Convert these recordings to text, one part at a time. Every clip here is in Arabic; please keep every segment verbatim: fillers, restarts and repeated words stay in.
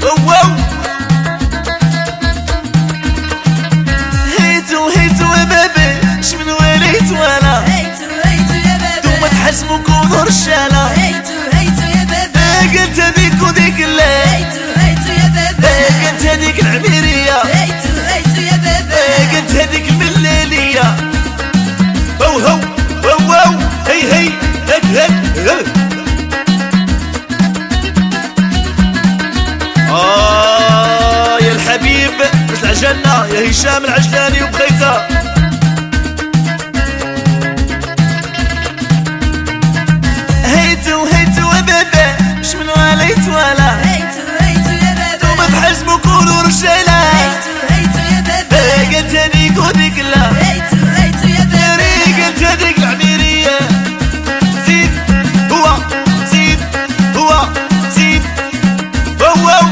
واو هيتو هيتو يا بابي شمن وليت وانا هيتو هيتو يا بابي دوما تحزموا كونوا رجاله هيتو هيتو يا بابي قلت هذيك وديك لا هيتو هيتو يا بابي قلت هذيك العميريه هيتو هيتو يا بابي قلت هذيك الملاليه هو هو هو هو هي هي هك هك آه يا الحبيب مثل الجنة يا هشام العجلاني وبخيتها هيتو هيتو يا بابا شمن وليت ولا هيتو هيتو يا بابي دوما تحزموا كونوا رجالة هيتو هيتو يا بابي قلت هذيك وديك لا هيتو هيتو يا بابي قلت هذيك العميرية زيد هو زيد هو زيد هو هو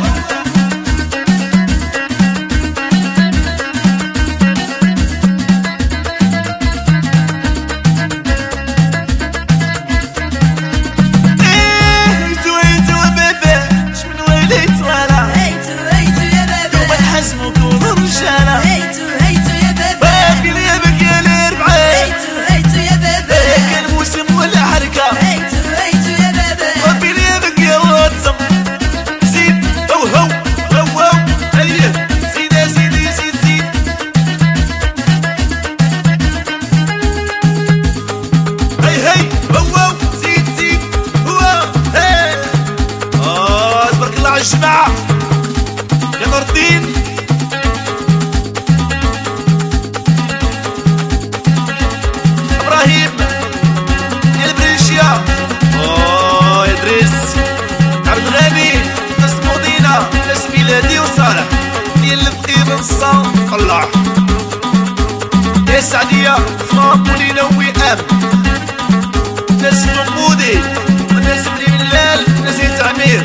حزموا كونوا رجالة هيتو هيتو يا بابي باقي ليابك يا الاربعة هيتو هيتو يا بابي كان موسم ولا حركة هيتو هيتو يا بابي باقي ليابك يا واتساب زيد هو هو هو هو هيه زيد يا سيدي زيد زيد هي هي هو هو زيد زيد هو هي اه تبارك الله على الجماعة يا نور الدين ابراهيم يا البريشيا اوه يا دريس عبد الغني ناس مدينة ناس ميلادي وصالح ديال الفقير نصا فلاح يا السعدية فرام ولينا وئام ناس محمودي وناس بني ملال ناس يتعمير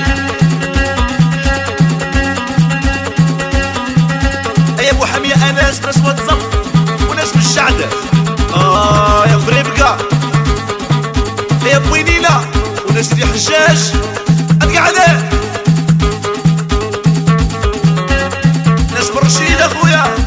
يا ابو حمية اناس ناس واتساب وناس من الشعدة اه يا فريبكا يا بوينينا وناس دي حجاج القعدة ناس برشيد اخويا